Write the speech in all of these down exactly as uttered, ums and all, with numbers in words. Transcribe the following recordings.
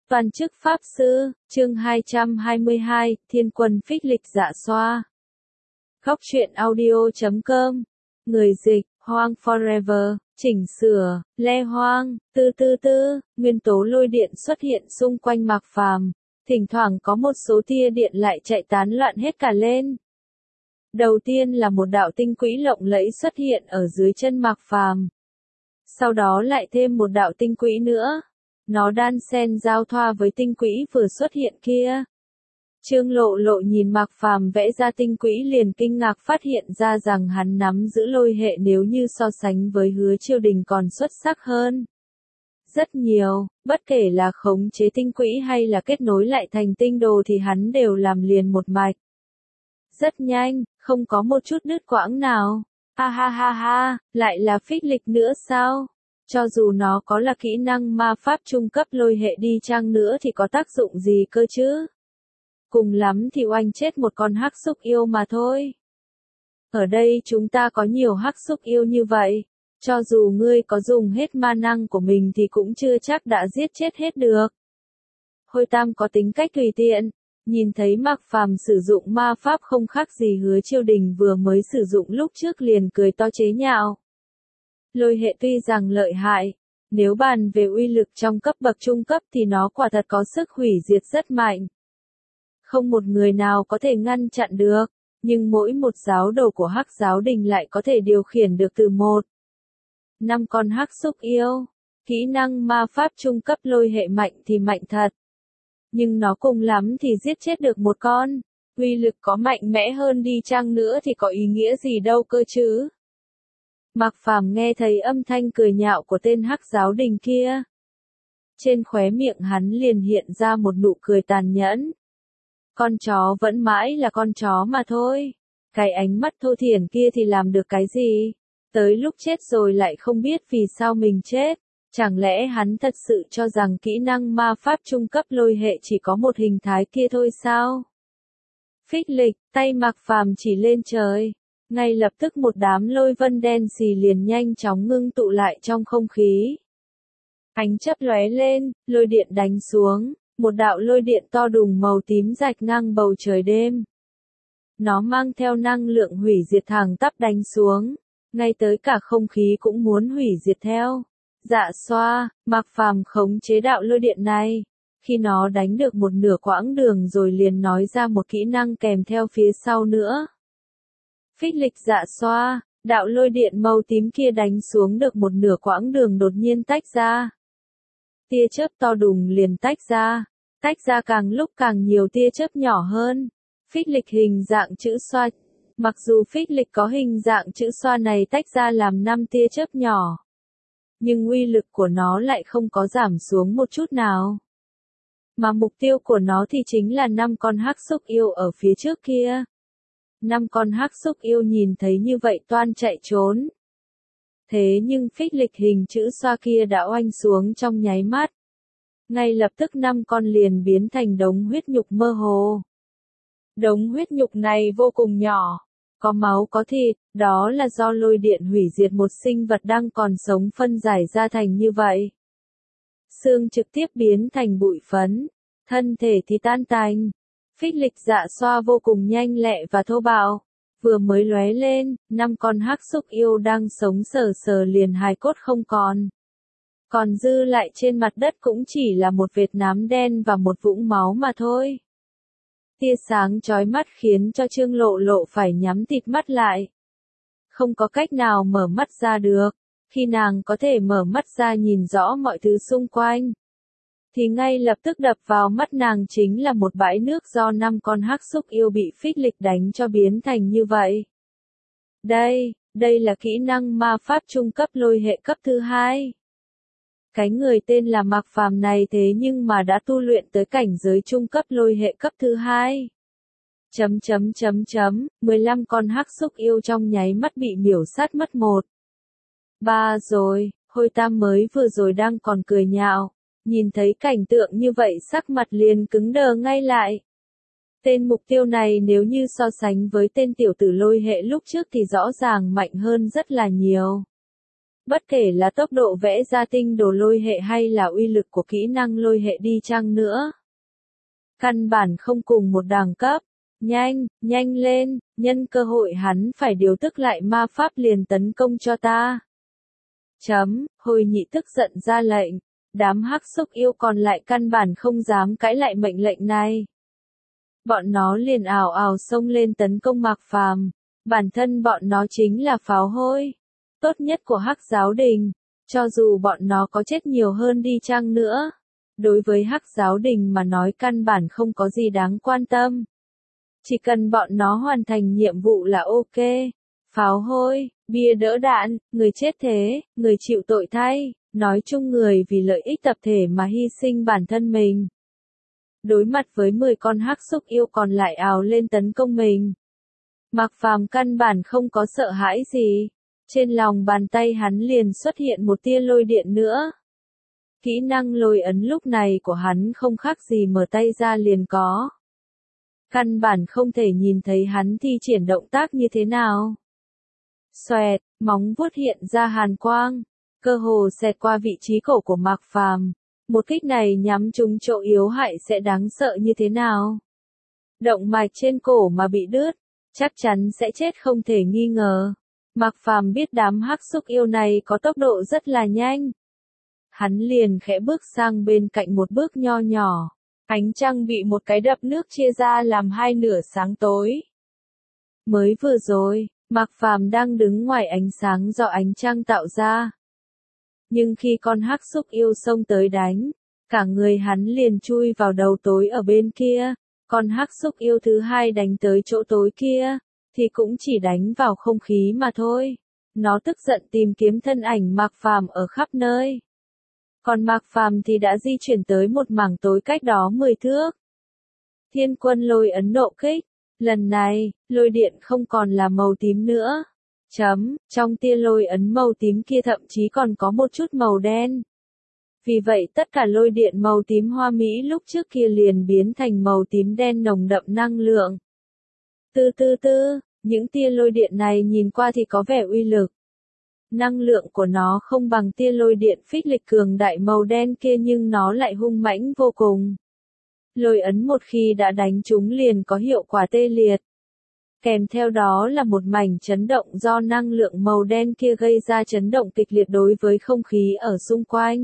Toàn chức Pháp Sư, chương hai trăm hai mươi hai, Thiên Quân Phích Lịch Dạ Xoa. Góc truyện audio chấm com. Người dịch, Hoang Forever, chỉnh sửa, Le Hoang, tư tư tư, nguyên tố lôi điện xuất hiện xung quanh Mạc Phàm, thỉnh thoảng có một số tia điện lại chạy tán loạn hết cả lên. Đầu tiên là một đạo tinh quỹ lộng lẫy xuất hiện ở dưới chân Mạc Phàm. Sau đó lại thêm một đạo tinh quỹ nữa. Nó đan xen giao thoa với tinh quỹ vừa xuất hiện kia. Trương Lộ Lộ nhìn Mạc Phàm vẽ ra tinh quỹ liền kinh ngạc phát hiện ra rằng hắn nắm giữ lôi hệ nếu như so sánh với Hứa Chiêu Đình còn xuất sắc hơn. Rất nhiều, bất kể là khống chế tinh quỹ hay là kết nối lại thành tinh đồ thì hắn đều làm liền một mạch. Rất nhanh, không có một chút đứt quãng nào. Ha ha ha ha, lại là phích lịch nữa sao? Cho dù nó có là kỹ năng ma pháp trung cấp lôi hệ đi chăng nữa thì có tác dụng gì cơ chứ? Cùng lắm thì oanh chết một con hắc xúc yêu mà thôi. Ở đây chúng ta có nhiều hắc xúc yêu như vậy. Cho dù ngươi có dùng hết ma năng của mình thì cũng chưa chắc đã giết chết hết được. Hôi Tam có tính cách tùy tiện. Nhìn thấy Mạc Phàm sử dụng ma pháp không khác gì Hứa Chiêu Đình vừa mới sử dụng lúc trước liền cười to chế nhạo. Lôi hệ tuy rằng lợi hại, nếu bàn về uy lực trong cấp bậc trung cấp thì nó quả thật có sức hủy diệt rất mạnh. Không một người nào có thể ngăn chặn được, nhưng mỗi một giáo đồ của Hắc Giáo Đình lại có thể điều khiển được từ một. Năm con hắc xúc yêu, kỹ năng ma pháp trung cấp lôi hệ mạnh thì mạnh thật. Nhưng nó cùng lắm thì giết chết được một con, uy lực có mạnh mẽ hơn đi chăng nữa thì có ý nghĩa gì đâu cơ chứ. Mạc Phàm nghe thấy âm thanh cười nhạo của tên Hắc Giáo Đình kia. Trên khóe miệng hắn liền hiện ra một nụ cười tàn nhẫn. Con chó vẫn mãi là con chó mà thôi. Cái ánh mắt thô thiển kia thì làm được cái gì? Tới lúc chết rồi lại không biết vì sao mình chết. Chẳng lẽ hắn thật sự cho rằng kỹ năng ma pháp trung cấp lôi hệ chỉ có một hình thái kia thôi sao? Phích lịch, tay Mạc Phàm chỉ lên trời. Ngay lập tức một đám lôi vân đen xì liền nhanh chóng ngưng tụ lại trong không khí. Ánh chớp lóe lên, lôi điện đánh xuống, một đạo lôi điện to đùng màu tím rạch ngang bầu trời đêm. Nó mang theo năng lượng hủy diệt thẳng tắp đánh xuống, ngay tới cả không khí cũng muốn hủy diệt theo. Dạ xoa, Mạc Phàm khống chế đạo lôi điện này. Khi nó đánh được một nửa quãng đường rồi liền nói ra một kỹ năng kèm theo phía sau nữa. Phích lịch dạ xoa, đạo lôi điện màu tím kia đánh xuống được một nửa quãng đường đột nhiên tách ra. Tia chớp to đùng liền tách ra, tách ra càng lúc càng nhiều tia chớp nhỏ hơn. Phích lịch hình dạng chữ xoa. Mặc dù phích lịch có hình dạng chữ xoa này tách ra làm năm tia chớp nhỏ, nhưng uy lực của nó lại không có giảm xuống một chút nào. Mà mục tiêu của nó thì chính là năm con hắc xúc yêu ở phía trước kia. Năm con hắc xúc yêu nhìn thấy như vậy toan chạy trốn. Thế nhưng phích lịch hình chữ xoa kia đã oanh xuống trong nháy mắt. Ngay lập tức năm con liền biến thành đống huyết nhục mơ hồ. Đống huyết nhục này vô cùng nhỏ, có máu có thịt, đó là do lôi điện hủy diệt một sinh vật đang còn sống phân giải ra thành như vậy. Xương trực tiếp biến thành bụi phấn, thân thể thì tan tành. Phích lịch dạ xoa vô cùng nhanh lẹ và thô bạo, vừa mới lóe lên, năm con hắc xúc yêu đang sống sờ sờ liền hài cốt không còn. Còn dư lại trên mặt đất cũng chỉ là một vệt nám đen và một vũng máu mà thôi. Tia sáng chói mắt khiến cho Trương Lộ Lộ phải nhắm tịt mắt lại. Không có cách nào mở mắt ra được, khi nàng có thể mở mắt ra nhìn rõ mọi thứ xung quanh. Thì ngay lập tức đập vào mắt nàng chính là một bãi nước do năm con hắc xúc yêu bị phích lịch đánh cho biến thành như vậy. Đây, đây là kỹ năng ma pháp trung cấp lôi hệ cấp thứ hai. Cái người tên là Mạc Phàm này thế nhưng mà đã tu luyện tới cảnh giới trung cấp lôi hệ cấp thứ hai. Chấm chấm chấm chấm, mười lăm con hắc xúc yêu trong nháy mắt bị miểu sát mất một. Ba rồi, Hôi Tam mới vừa rồi đang còn cười nhạo. Nhìn thấy cảnh tượng như vậy sắc mặt liền cứng đờ ngay lại. Tên mục tiêu này nếu như so sánh với tên tiểu tử lôi hệ lúc trước thì rõ ràng mạnh hơn rất là nhiều. Bất kể là tốc độ vẽ ra tinh đồ lôi hệ hay là uy lực của kỹ năng lôi hệ đi chăng nữa. Căn bản không cùng một đẳng cấp. Nhanh, nhanh lên, nhân cơ hội hắn phải điều tức lại ma pháp liền tấn công cho ta. Chấm, Hồi Nhị tức giận ra lệnh. Đám hắc xúc yêu còn lại căn bản không dám cãi lại mệnh lệnh này. Bọn nó liền ào ào xông lên tấn công Mạc Phàm. Bản thân bọn nó chính là pháo hôi tốt nhất của Hắc Giáo Đình, cho dù bọn nó có chết nhiều hơn đi chăng nữa. Đối với Hắc Giáo Đình mà nói căn bản không có gì đáng quan tâm. Chỉ cần bọn nó hoàn thành nhiệm vụ là ok. Pháo hôi, bia đỡ đạn, người chết thế, người chịu tội thay, nói chung người vì lợi ích tập thể mà hy sinh bản thân mình. Đối mặt với mười con hắc xúc yêu còn lại ào lên tấn công mình. Mạc Phàm căn bản không có sợ hãi gì. Trên lòng bàn tay hắn liền xuất hiện một tia lôi điện nữa. Kỹ năng lôi ấn lúc này của hắn không khác gì mở tay ra liền có. Căn bản không thể nhìn thấy hắn thi triển động tác như thế nào. Xoẹt, móng vuốt hiện ra hàn quang, cơ hồ xẹt qua vị trí cổ của Mạc Phàm. Một kích này nhắm trúng chỗ yếu hại sẽ đáng sợ như thế nào. Động mạch trên cổ mà bị đứt, chắc chắn sẽ chết không thể nghi ngờ. Mạc Phàm biết đám hắc xúc yêu này có tốc độ rất là nhanh. Hắn liền khẽ bước sang bên cạnh một bước nho nhỏ. Ánh trăng bị một cái đập nước chia ra làm hai nửa sáng tối. Mới vừa rồi, Mạc Phàm đang đứng ngoài ánh sáng do ánh trăng tạo ra. Nhưng khi con hắc xúc yêu xông tới đánh, cả người hắn liền chui vào đầu tối ở bên kia. Con hắc xúc yêu thứ hai đánh tới chỗ tối kia, thì cũng chỉ đánh vào không khí mà thôi. Nó tức giận tìm kiếm thân ảnh Mạc Phàm ở khắp nơi. Còn Mạc Phàm thì đã di chuyển tới một mảng tối cách đó mười thước. Thiên quân lôi ấn nộ kích. Lần này, lôi điện không còn là màu tím nữa. Chấm, trong tia lôi ấn màu tím kia thậm chí còn có một chút màu đen. Vì vậy tất cả lôi điện màu tím hoa mỹ lúc trước kia liền biến thành màu tím đen nồng đậm năng lượng. Tư tư tư, những tia lôi điện này nhìn qua thì có vẻ uy lực. Năng lượng của nó không bằng tia lôi điện phích lịch cường đại màu đen kia nhưng nó lại hung mãnh vô cùng. Lôi ấn một khi đã đánh trúng liền có hiệu quả tê liệt. Kèm theo đó là một mảnh chấn động do năng lượng màu đen kia gây ra chấn động kịch liệt đối với không khí ở xung quanh.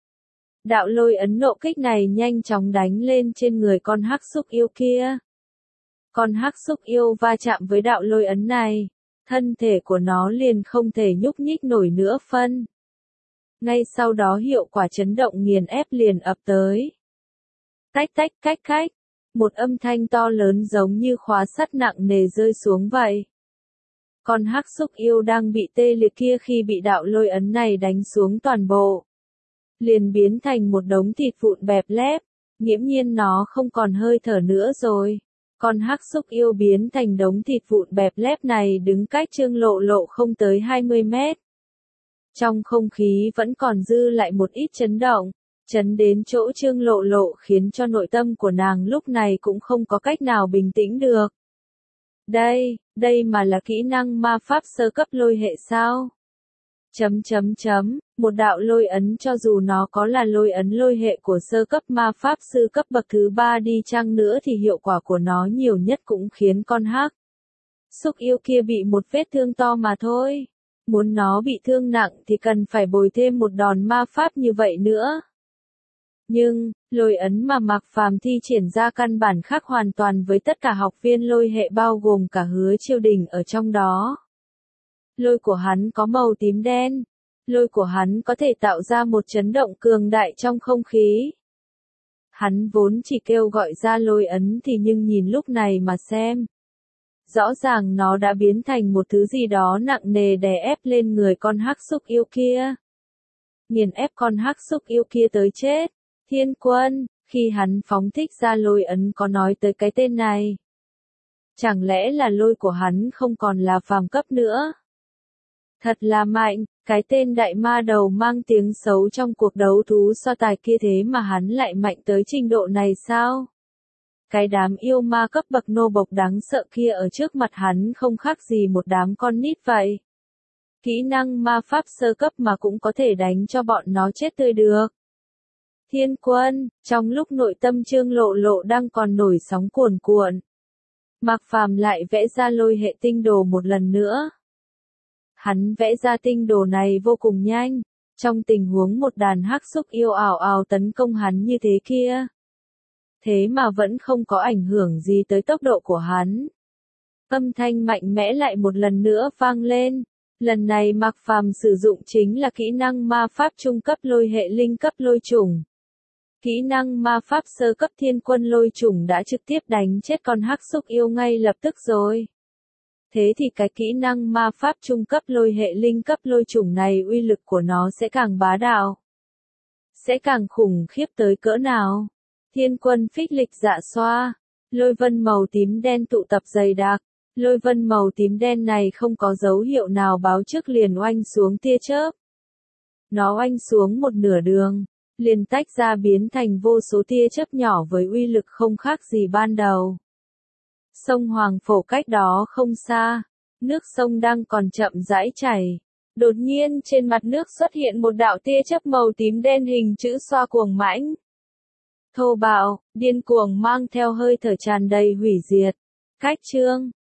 Đạo lôi ấn nộ kích này nhanh chóng đánh lên trên người con hắc xúc yêu kia. Con hắc xúc yêu va chạm với đạo lôi ấn này, thân thể của nó liền không thể nhúc nhích nổi nữa phân. Ngay sau đó hiệu quả chấn động nghiền ép liền ập tới. Tách tách cách cách, một âm thanh to lớn giống như khóa sắt nặng nề rơi xuống vậy. Con hắc xúc yêu đang bị tê liệt kia khi bị đạo lôi ấn này đánh xuống toàn bộ, liền biến thành một đống thịt vụn bẹp lép, nghiễm nhiên nó không còn hơi thở nữa rồi. Con hắc xúc yêu biến thành đống thịt vụn bẹp lép này đứng cách Trương Lộ Lộ không tới hai mươi mét. Trong không khí vẫn còn dư lại một ít chấn động, chấn đến chỗ Trương Lộ Lộ khiến cho nội tâm của nàng lúc này cũng không có cách nào bình tĩnh được. Đây, đây mà là kỹ năng ma pháp sơ cấp lôi hệ sao? Chấm chấm chấm, một đạo lôi ấn cho dù nó có là lôi ấn lôi hệ của sơ cấp ma pháp sư cấp bậc thứ ba đi chăng nữa thì hiệu quả của nó nhiều nhất cũng khiến con hắc xúc yêu kia bị một vết thương to mà thôi. Muốn nó bị thương nặng thì cần phải bồi thêm một đòn ma pháp như vậy nữa. Nhưng, lôi ấn mà Mạc Phàm thi triển ra căn bản khác hoàn toàn với tất cả học viên lôi hệ bao gồm cả Hứa Chiêu Đình ở trong đó. Lôi của hắn có màu tím đen. Lôi của hắn có thể tạo ra một chấn động cường đại trong không khí. Hắn vốn chỉ kêu gọi ra lôi ấn thì nhưng nhìn lúc này mà xem. Rõ ràng nó đã biến thành một thứ gì đó nặng nề đè ép lên người con hắc xúc yêu kia. Nghiền ép con hắc xúc yêu kia tới chết. Thiên quân, khi hắn phóng thích ra lôi ấn có nói tới cái tên này. Chẳng lẽ là lôi của hắn không còn là phàm cấp nữa? Thật là mạnh, cái tên đại ma đầu mang tiếng xấu trong cuộc đấu thú so tài kia thế mà hắn lại mạnh tới trình độ này sao? Cái đám yêu ma cấp bậc nô bộc đáng sợ kia ở trước mặt hắn không khác gì một đám con nít vậy. Kỹ năng ma pháp sơ cấp mà cũng có thể đánh cho bọn nó chết tươi được. Thiên Quân, trong lúc nội tâm Trương Lộ Lộ đang còn nổi sóng cuồn cuộn, Mạc Phàm lại vẽ ra lôi hệ tinh đồ một lần nữa. Hắn vẽ ra tinh đồ này vô cùng nhanh, trong tình huống một đàn hắc xúc yêu ảo ảo tấn công hắn như thế kia. Thế mà vẫn không có ảnh hưởng gì tới tốc độ của hắn. Âm thanh mạnh mẽ lại một lần nữa vang lên. Lần này Mạc Phàm sử dụng chính là kỹ năng ma pháp trung cấp lôi hệ linh cấp lôi trùng. Kỹ năng ma pháp sơ cấp Thiên Quân lôi trùng đã trực tiếp đánh chết con hắc xúc yêu ngay lập tức rồi. Thế thì cái kỹ năng ma pháp trung cấp lôi hệ linh cấp lôi trùng này uy lực của nó sẽ càng bá đạo. Sẽ càng khủng khiếp tới cỡ nào. Thiên Quân phích lịch dạ xoa. Lôi vân màu tím đen tụ tập dày đặc. Lôi vân màu tím đen này không có dấu hiệu nào báo trước liền oanh xuống tia chớp. Nó oanh xuống một nửa đường, liền tách ra biến thành vô số tia chớp nhỏ với uy lực không khác gì ban đầu. Sông Hoàng Phổ cách đó không xa, nước sông đang còn chậm rãi chảy. Đột nhiên trên mặt nước xuất hiện một đạo tia chớp màu tím đen hình chữ xoa cuồng mãnh. Thô bạo, điên cuồng mang theo hơi thở tràn đầy hủy diệt. Cách chương